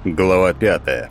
Глава 5.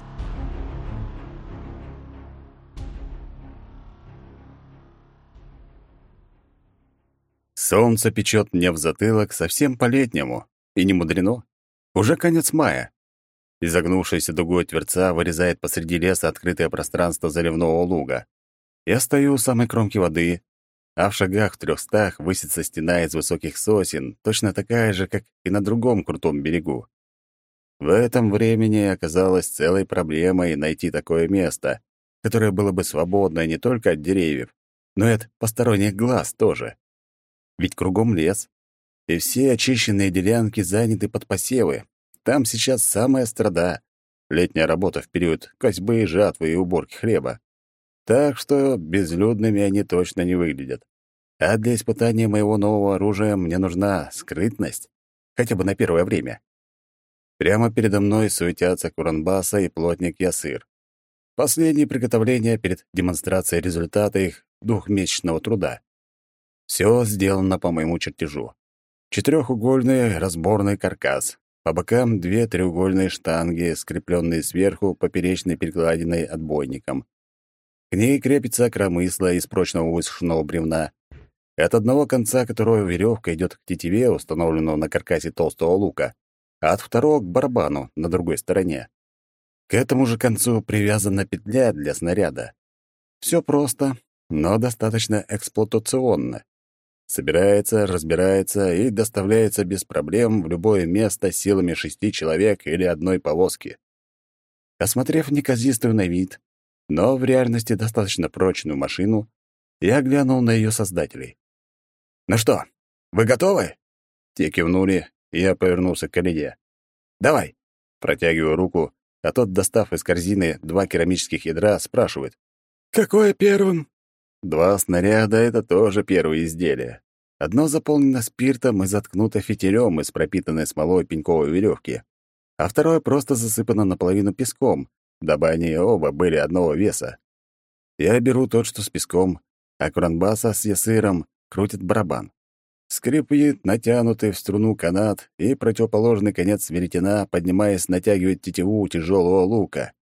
Солнце печет мне в затылок совсем по-летнему. И не мудрено. Уже конец мая. Изогнувшаяся дугой твердца вырезает посреди леса открытое пространство заливного луга. Я стою у самой кромки воды, а в шагах в 300 высится стена из высоких сосен, точно такая же, как и на другом крутом берегу. В этом времени оказалось целой проблемой найти такое место, которое было бы свободно не только от деревьев, но и от посторонних глаз тоже. Ведь кругом лес, и все очищенные делянки заняты под посевы. Там сейчас самая страда — летняя работа в период косьбы, жатвы и уборки хлеба. Так что безлюдными они точно не выглядят. А для испытания моего нового оружия мне нужна скрытность, хотя бы на первое время. Прямо передо мной суетятся Куранбаса и плотник Ясыр. Последние приготовления перед демонстрацией результата их двухмесячного труда. Все сделано по моему чертежу. Четырехугольный разборный каркас. По бокам 2 треугольные штанги, скрепленные сверху поперечной перекладиной отбойником. К ней крепится коромысло из прочного высушенного бревна, от одного конца которого веревка идет к тетиве, установленного на каркасе толстого лука, а от второго к барабану на другой стороне. К этому же концу привязана петля для снаряда. Все просто, но достаточно эксплуатационно. Собирается, разбирается и доставляется без проблем в любое место силами 6 человек или одной повозки. Осмотрев неказистую на вид, но в реальности достаточно прочную машину, я глянул на ее создателей. «Ну что, вы готовы?» Те кивнули, и я повернулся к Калиде. «Давай!» Протягиваю руку, а тот, достав из корзины 2 керамических ядра, спрашивает. «Какое первым?» 2 снаряда — это тоже первые изделия. Одно заполнено спиртом и заткнуто фитилем из пропитанной смолой пеньковой веревки, а второе просто засыпано наполовину песком, дабы они оба были одного веса. Я беру тот, что с песком, а Куранбаса с Ясыром крутит барабан. Скрипит натянутый в струну канат, и противоположный конец веретена, поднимаясь, натягивает тетиву тяжелого лука.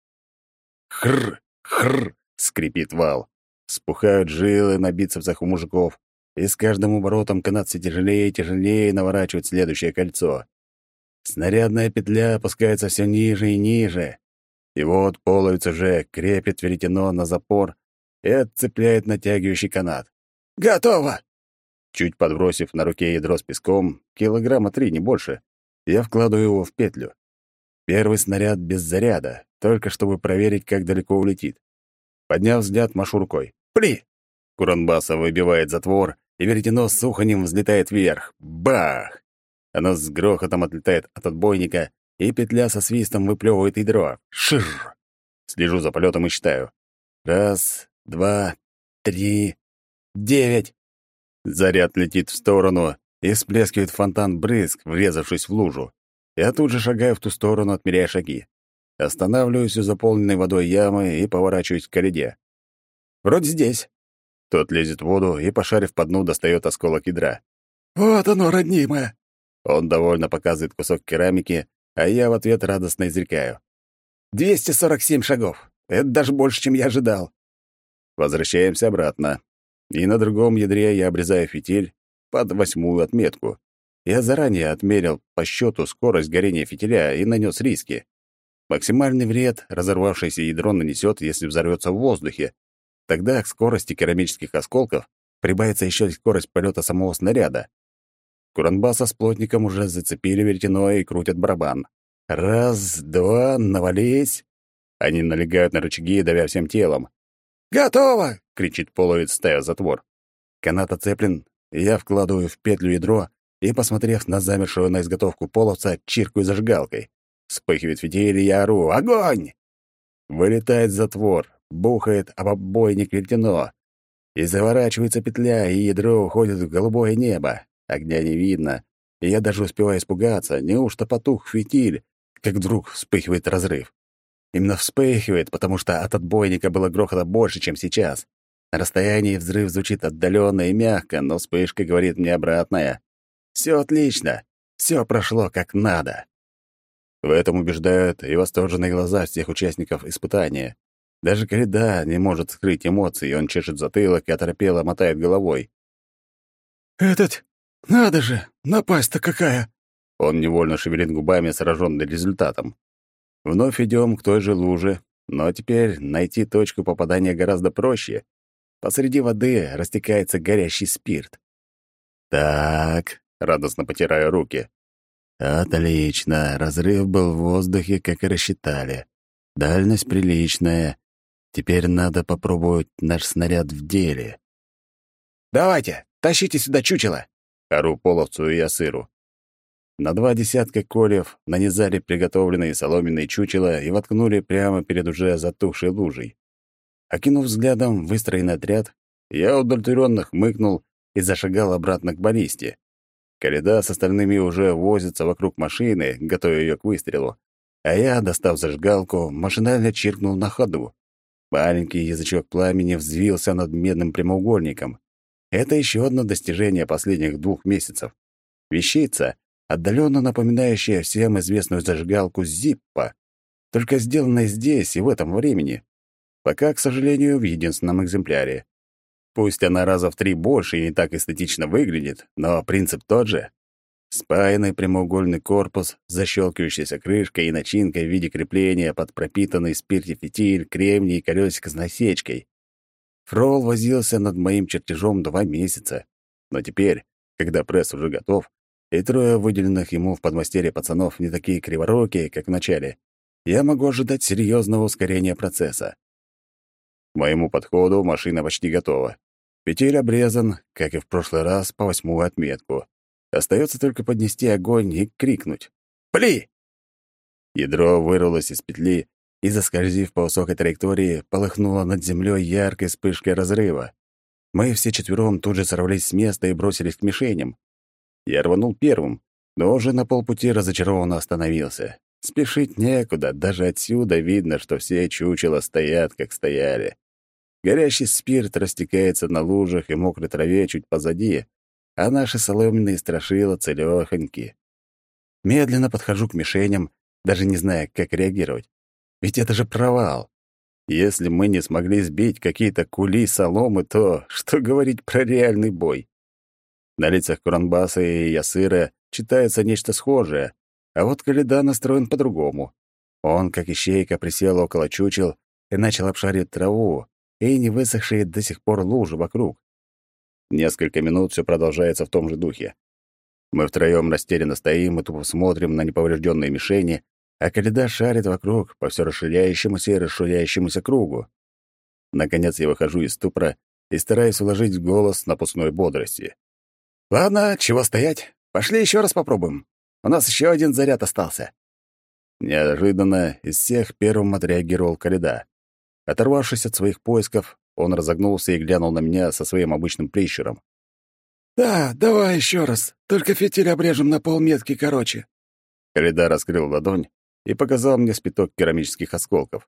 «Хр! Хр!» — скрипит вал. Спухают жилы на бицепсах у мужиков, и с каждым оборотом канат все тяжелее и тяжелее наворачивает следующее кольцо. Снарядная петля опускается все ниже и ниже. И вот половец уже крепит веретено на запор и отцепляет натягивающий канат. «Готово!» Чуть подбросив на руке ядро с песком, 3 килограмма, не больше, я вкладываю его в петлю. Первый снаряд без заряда, только чтобы проверить, как далеко улетит. Подняв взгляд, машу рукой. «Пли!» Куранбаса выбивает затвор, и веретено с уханьем взлетает вверх. Бах! Оно с грохотом отлетает от отбойника, и петля со свистом выплевывает ядро. Шир! Слежу за полетом и считаю. 1, 2, 3, 9. Заряд летит в сторону и всплескивает фонтан брызг, врезавшись в лужу. Я тут же шагаю в ту сторону, отмеряя шаги. Останавливаюсь у заполненной водой ямы и поворачиваюсь к Калиде. «Вроде здесь». Тот лезет в воду и, пошарив по дну, достает осколок ядра. «Вот оно, роднимое!» Он довольно показывает кусок керамики, а я в ответ радостно изрекаю. 247 шагов. Это даже больше, чем я ожидал. Возвращаемся обратно. И на другом ядре я обрезаю фитиль под 8-ю отметку. Я заранее отмерил по счету скорость горения фитиля и нанес риски. Максимальный вред разорвавшееся ядро нанесет, если взорвется в воздухе. Тогда к скорости керамических осколков прибавится еще и скорость полета самого снаряда. Куранбаса с плотником уже зацепили веретено и крутят барабан. 1, 2, навались. Они налегают на рычаги, давя всем телом. «Готово!» — кричит половец, ставя затвор. Канат оцеплен, и я вкладываю в петлю ядро и, посмотрев на замершего на изготовку половца, чиркаю зажигалкой. Вспыхивает фитиль, и я ору. «Огонь!» Вылетает затвор, бухает об обойник веретено. И заворачивается петля, и ядро уходит в голубое небо. Огня не видно, и я даже успеваю испугаться, неужто потух фитиль, как вдруг вспыхивает разрыв. Именно вспыхивает, потому что от отбойника было грохота больше, чем сейчас. На расстоянии взрыв звучит отдаленно и мягко, но вспышка говорит мне обратное. Все отлично, все прошло как надо. В этом убеждают и восторженные глаза всех участников испытания. Даже Коляда не может скрыть эмоций, он чешет затылок и оторопело мотает головой. «Этот... Надо же! Напасть-то какая!» Он невольно шевелит губами, сраженный результатом. Вновь идем к той же луже, но теперь найти точку попадания гораздо проще. Посреди воды растекается горящий спирт. «Так», — радостно потираю руки. «Отлично. Разрыв был в воздухе, как и рассчитали. Дальность приличная. Теперь надо попробовать наш снаряд в деле». «Давайте, тащите сюда чучело!» — ору половцу и ясыру. На 2 десятка кольев нанизали приготовленные соломенные чучела и воткнули прямо перед уже затухшей лужей. Окинув взглядом выстроенный отряд, я удовлетворенно хмыкнул и зашагал обратно к баллисте. Коляда с остальными уже возится вокруг машины, готовя ее к выстрелу, а я, достав зажигалку, машинально чиркнул на ходу. Маленький язычок пламени взвился над медным прямоугольником. Это еще одно достижение последних 2 месяцев. Вещица, отдаленно напоминающая всем известную зажигалку Зиппо, только сделанная здесь и в этом времени. Пока, к сожалению, в единственном экземпляре. Пусть она раза в 3 больше и не так эстетично выглядит, но принцип тот же. Спаянный прямоугольный корпус, защелкивающаяся крышкой и начинкой в виде крепления под пропитанный в спирте фитиль, кремний и колесико с насечкой. Фрол возился над моим чертежом 2 месяца. Но теперь, когда пресс уже готов, и 3 выделенных ему в подмастерье пацанов не такие криворукие, как в начале, я могу ожидать серьезного ускорения процесса. К моему подходу машина почти готова. Фитиль обрезан, как и в прошлый раз, по 8-ю отметку. Остается только поднести огонь и крикнуть: «Пли!». Ядро вырвалось из петли и, заскользив по высокой траектории, полыхнуло над землей яркой вспышкой разрыва. Мы все 4 тут же сорвались с места и бросились к мишеням. Я рванул первым, но уже на полпути разочарованно остановился. Спешить некуда, даже отсюда видно, что все чучела стоят, как стояли. Горящий спирт растекается на лужах и мокрой траве чуть позади, а наши соломенные страшила целёхоньки. Медленно подхожу к мишеням, даже не зная, как реагировать. Ведь это же провал. Если мы не смогли сбить какие-то кули соломы, то что говорить про реальный бой? На лицах Куранбаса и Ясыра читается нечто схожее, а вот Коляда настроен по-другому. Он, как ищейка, присел около чучел и начал обшаривать траву и не высохшие до сих пор лужи вокруг. Несколько минут все продолжается в том же духе. Мы втроем растерянно стоим и тупо смотрим на неповрежденные мишени, а Коляда шарит вокруг по все расширяющемуся и расширяющемуся кругу. Наконец я выхожу из ступора и стараюсь уложить в голос напускной бодрости. «Ладно, чего стоять? Пошли еще раз попробуем. У нас еще один заряд остался». Неожиданно из всех первым отреагировал Коляда. Оторвавшись от своих поисков, он разогнулся и глянул на меня со своим обычным прищуром. «Да, давай еще раз. Только фитиль обрежем на полметки короче». Коляда раскрыл ладонь и показал мне спиток керамических осколков.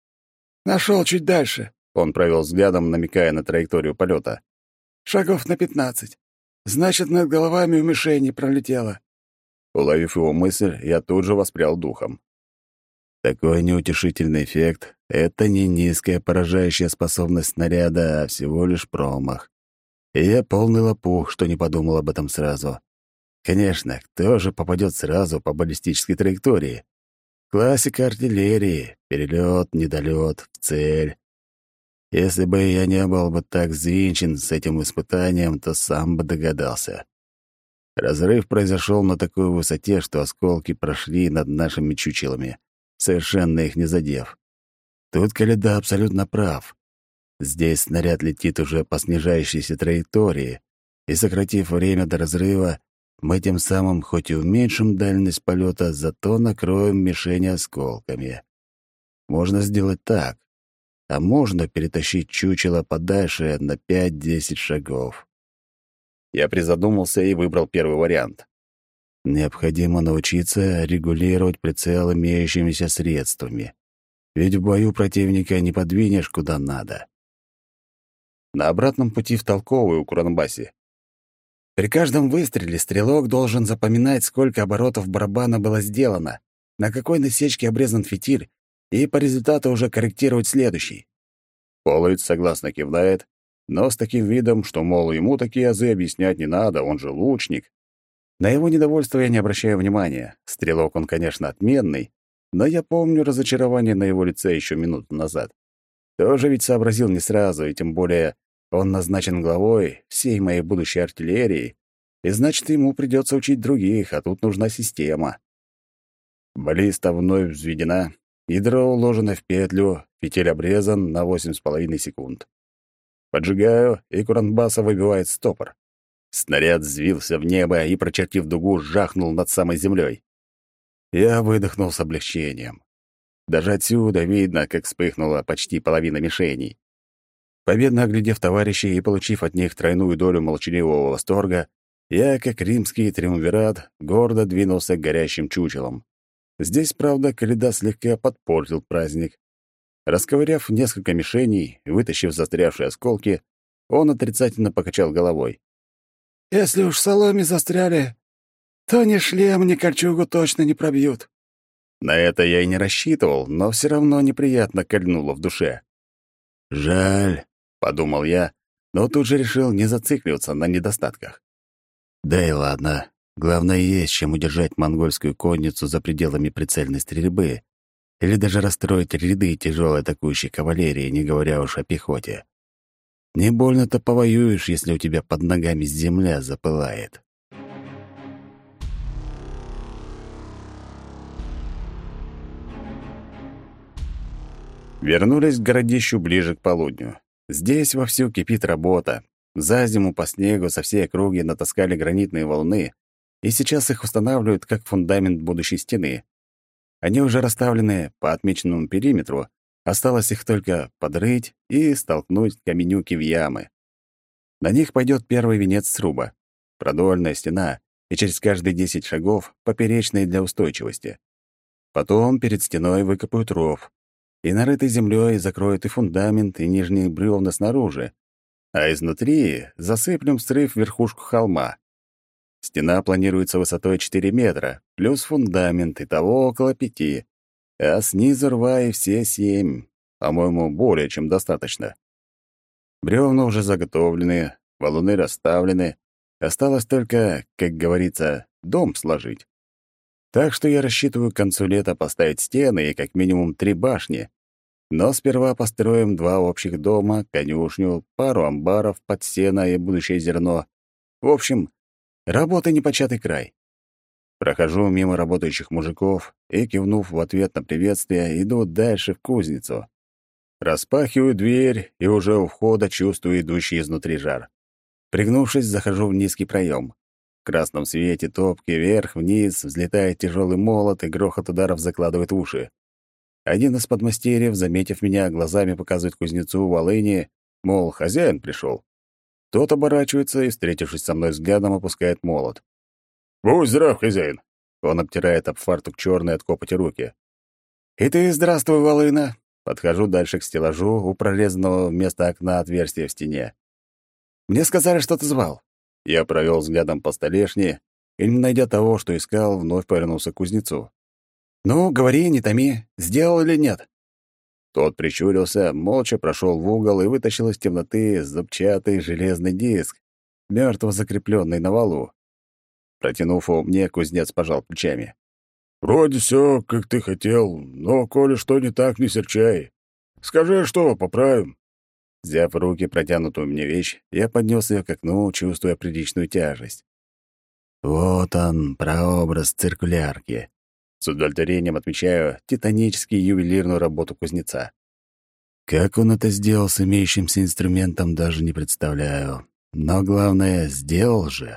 «Нашел чуть дальше», — он провел взглядом, намекая на траекторию полета. «Шагов на 15. Значит, над головами у мишени пролетело». Уловив его мысль, я тут же воспрял духом. Такой неутешительный эффект — это не низкая поражающая способность снаряда, а всего лишь промах. И я полный лопух, что не подумал об этом сразу. Конечно, кто же попадет сразу по баллистической траектории? Классика артиллерии — перелет, недолет, в цель. Если бы я не был бы так взвинчен с этим испытанием, то сам бы догадался. Разрыв произошел на такой высоте, что осколки прошли над нашими чучелами, совершенно их не задев. Тут Коляда абсолютно прав. Здесь снаряд летит уже по снижающейся траектории, и, сократив время до разрыва, мы тем самым хоть и уменьшим дальность полета, зато накроем мишени осколками. Можно сделать так, а можно перетащить чучело подальше на 5-10 шагов. Я призадумался и выбрал первый вариант. Необходимо научиться регулировать прицел имеющимися средствами. Ведь в бою противника не подвинешь куда надо. На обратном пути в Толковую у Куранбаси. При каждом выстреле стрелок должен запоминать, сколько оборотов барабана было сделано. на какой насечке обрезан фитиль, и по результату уже корректировать следующий. Половец согласно кивает, но с таким видом, что, мол, ему такие азы объяснять не надо, он же лучник. На его недовольство я не обращаю внимания. Стрелок он, конечно, отменный, но я помню разочарование на его лице еще минуту назад. Тоже ведь сообразил не сразу, и тем более он назначен главой всей моей будущей артиллерии, и значит, ему придется учить других, а тут нужна система. Баллиста вновь взведена, ядро уложено в петлю, фитиль обрезан на 8,5 секунд. Поджигаю, и Куранбаса выбивает стопор. Снаряд взвился в небо и, прочертив дугу, жахнул над самой землей. Я выдохнул с облегчением. Даже отсюда видно, как вспыхнула почти половина мишеней. Победно оглядев товарищей и получив от них тройную долю молчаливого восторга, я, как римский триумвират, гордо двинулся к горящим чучелам. Здесь, правда, Каледа слегка подпортил праздник. Расковыряв несколько мишеней, вытащив застрявшие осколки, он отрицательно покачал головой. «Если уж в соломе застряли, то ни шлем, ни кольчугу точно не пробьют». На это я и не рассчитывал, но все равно неприятно кольнуло в душе. «Жаль», — подумал я, но тут же решил не зацикливаться на недостатках. Да и ладно. Главное, есть чем удержать монгольскую конницу за пределами прицельной стрельбы или даже расстроить ряды тяжелой атакующей кавалерии, не говоря уж о пехоте. Не больно-то повоюешь, если у тебя под ногами земля запылает. Вернулись к городищу ближе к полудню. Здесь вовсю кипит работа. За зиму по снегу со всей округи натаскали гранитные валуны, и сейчас их устанавливают как фундамент будущей стены. Они уже расставлены по отмеченному периметру, осталось их только подрыть и столкнуть каменюки в ямы. На них пойдет первый венец сруба. Продольная стена, и через каждые 10 шагов поперечные для устойчивости. Потом перед стеной выкопают ров, и нарытой землей закроют и фундамент, и нижние бревна снаружи, а изнутри засыплем срыв верхушку холма. Стена планируется высотой 4 метра, плюс фундамент, итого около 5, а снизу рва и все 7, по-моему, более чем достаточно. Бревна уже заготовлены, валуны расставлены, осталось только, как говорится, дом сложить. Так что я рассчитываю к концу лета поставить стены и как минимум 3 башни. Но сперва построим 2 общих дома, конюшню, пару амбаров под сено и будущее зерно. В общем, работа непочатый край. Прохожу мимо работающих мужиков и, кивнув в ответ на приветствие, иду дальше в кузницу. Распахиваю дверь и уже у входа чувствую идущий изнутри жар. Пригнувшись, захожу в низкий проем. В красном свете топки вверх-вниз взлетает тяжелый молот, и грохот ударов закладывает уши. Один из подмастерьев, заметив меня, глазами показывает кузнецу волыни, мол, хозяин пришел. Тот оборачивается и, встретившись со мной взглядом, опускает молот. «Будь здрав, хозяин!» Он обтирает об фартук черные от копоти руки. «И ты здравствуй, волына!» Подхожу дальше к стеллажу, у прорезанного вместо окна отверстия в стене. «Мне сказали, что ты звал». Я провел взглядом по столешне и, не найдя того, что искал, вновь повернулся к кузнецу. «Ну, говори, не томи, сделал или нет?» Тот прищурился, молча прошел в угол и вытащил из темноты зубчатый железный диск, мертво закрепленный на валу. Протянув его мне, кузнец пожал плечами. «Вроде все, как ты хотел, но коли что не так, не серчай. Скажи, что, поправим». Взяв в руки протянутую мне вещь, я поднес ее к окну, чувствуя приличную тяжесть. Вот он, прообраз циркулярки. С удовлетворением отмечаю титаническую ювелирную работу кузнеца. Как он это сделал с имеющимся инструментом, даже не представляю. Но главное, сделал же.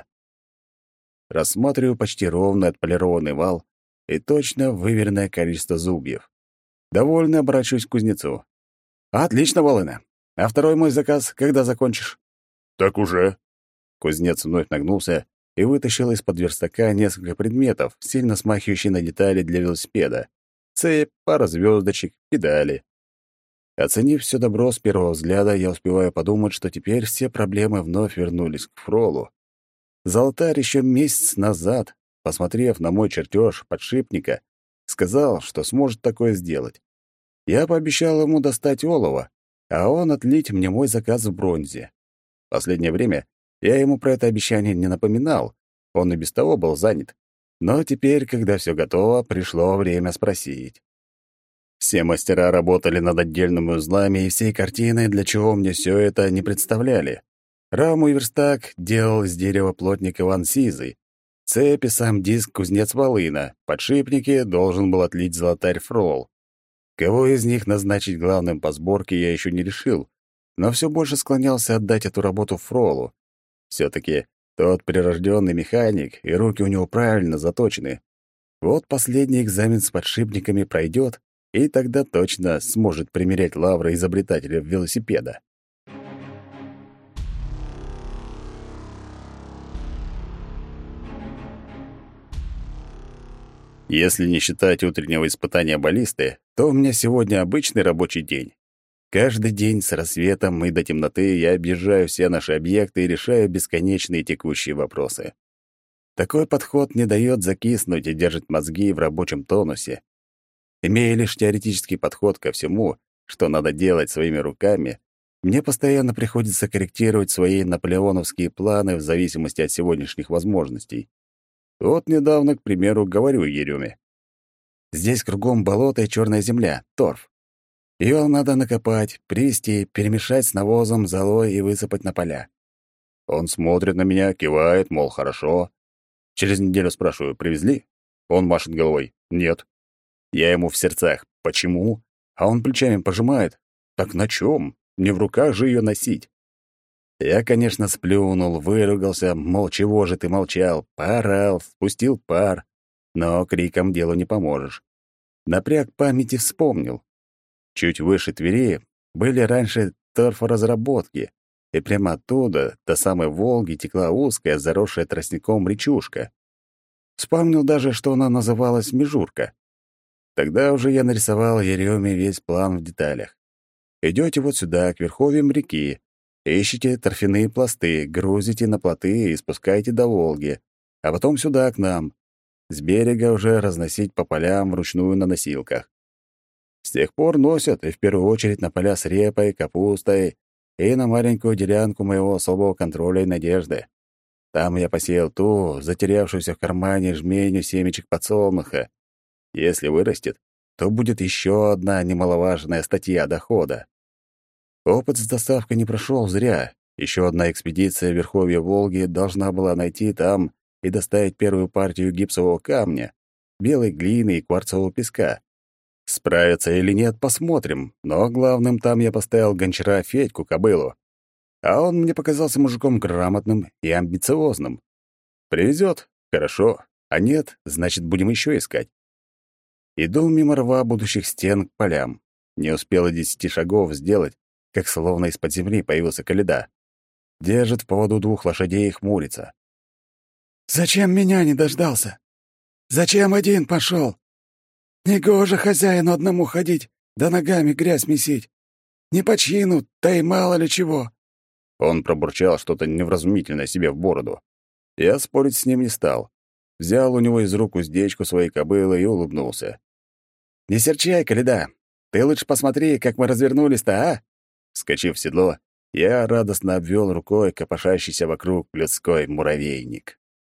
Рассматриваю почти ровно отполированный вал и точно выверенное количество зубьев. Довольно обращаюсь к кузнецу. «Отлично, волына. А второй мой заказ, когда закончишь?» «Так уже». Кузнец вновь нагнулся и вытащил из-под верстака несколько предметов, сильно смахивающие на детали для велосипеда. Цепь, пара звездочек, педали. Оценив все добро с первого взгляда, я успеваю подумать, что теперь все проблемы вновь вернулись к Фролу. Золотарь еще месяц назад, посмотрев на мой чертеж подшипника, Сказал, что сможет такое сделать. Я пообещал ему достать олово, а он отлить мне мой заказ в бронзе. Последнее время я ему про это обещание не напоминал, он и без того был занят. Но теперь, когда все готово, пришло время спросить. Все мастера работали над отдельными узлами и всей картиной, для чего мне все это не представляли. Раму и верстак делал из дерева плотник Иван Сизый. Цепи сам диск кузнец Волына. Подшипники должен был отлить золотарь Фрол. Кого из них назначить главным по сборке, я еще не решил, но все больше склонялся отдать эту работу Фролу. Все-таки тот прирожденный механик, и руки у него правильно заточены. Вот последний экзамен с подшипниками пройдет, и тогда точно сможет примерять лавры изобретателя велосипеда. Если не считать утреннего испытания баллисты, то у меня сегодня обычный рабочий день. Каждый день с рассветом и до темноты я объезжаю все наши объекты и решаю бесконечные текущие вопросы. Такой подход не дает закиснуть и держит мозги в рабочем тонусе. Имея лишь теоретический подход ко всему, что надо делать своими руками, мне постоянно приходится корректировать свои наполеоновские планы в зависимости от сегодняшних возможностей. Вот недавно, к примеру, говорю Ереме. Здесь кругом болото и черная земля, торф. Ее надо накопать, привезти, перемешать с навозом, золой и высыпать на поля. Он смотрит на меня, кивает, мол, хорошо. Через неделю спрашиваю, привезли? Он машет головой, нет. Я ему в сердцах, почему? А он плечами пожимает. Так на чем? Не в руках же ее носить. Я, конечно, сплюнул, выругался, мол, чего же ты молчал, поорал, спустил пар. Но криком делу не поможешь. Напряг памяти вспомнил. Чуть выше Твери были раньше торфоразработки, и прямо оттуда до самой Волги текла узкая, заросшая тростником речушка. Вспомнил даже, что она называлась Межурка. Тогда уже я нарисовал Ереме весь план в деталях. Идете вот сюда, к верховьям реки, ищите торфяные пласты, грузите на плоты и спускаете до Волги, а потом сюда, к нам. С берега уже разносить по полям вручную на носилках. С тех пор носят, и в первую очередь на поля с репой, капустой и на маленькую делянку моего особого контроля и надежды. Там я посеял ту, затерявшуюся в кармане жменю семечек подсолнуха. Если вырастет, то будет еще одна немаловажная статья дохода. Опыт с доставкой не прошел зря. Еще одна экспедиция в верховье Волги должна была найти там и доставить первую партию гипсового камня, белой глины и кварцевого песка. Справится или нет, посмотрим, но главным там я поставил гончара Федьку Кобылу. А он мне показался мужиком грамотным и амбициозным. Привезет — хорошо, а нет, значит, будем еще искать. Иду мимо рва будущих стен к полям. Не успел и 10 шагов сделать, как словно из-под земли появился Коляда. Держит в поводу 2 лошадей и хмурится. «Зачем меня не дождался? Зачем один пошел? Негоже хозяину одному ходить, да ногами грязь месить. Не по чину, да и мало ли чего». Он пробурчал что-то невразумительное себе в бороду. Я спорить с ним не стал. Взял у него из рук уздечку своей кобылы и улыбнулся. «Не серчай, Коляда. Ты лучше посмотри, как мы развернулись-то, а?» Вскочив в седло, я радостно обвел рукой копошащийся вокруг людской муравейник.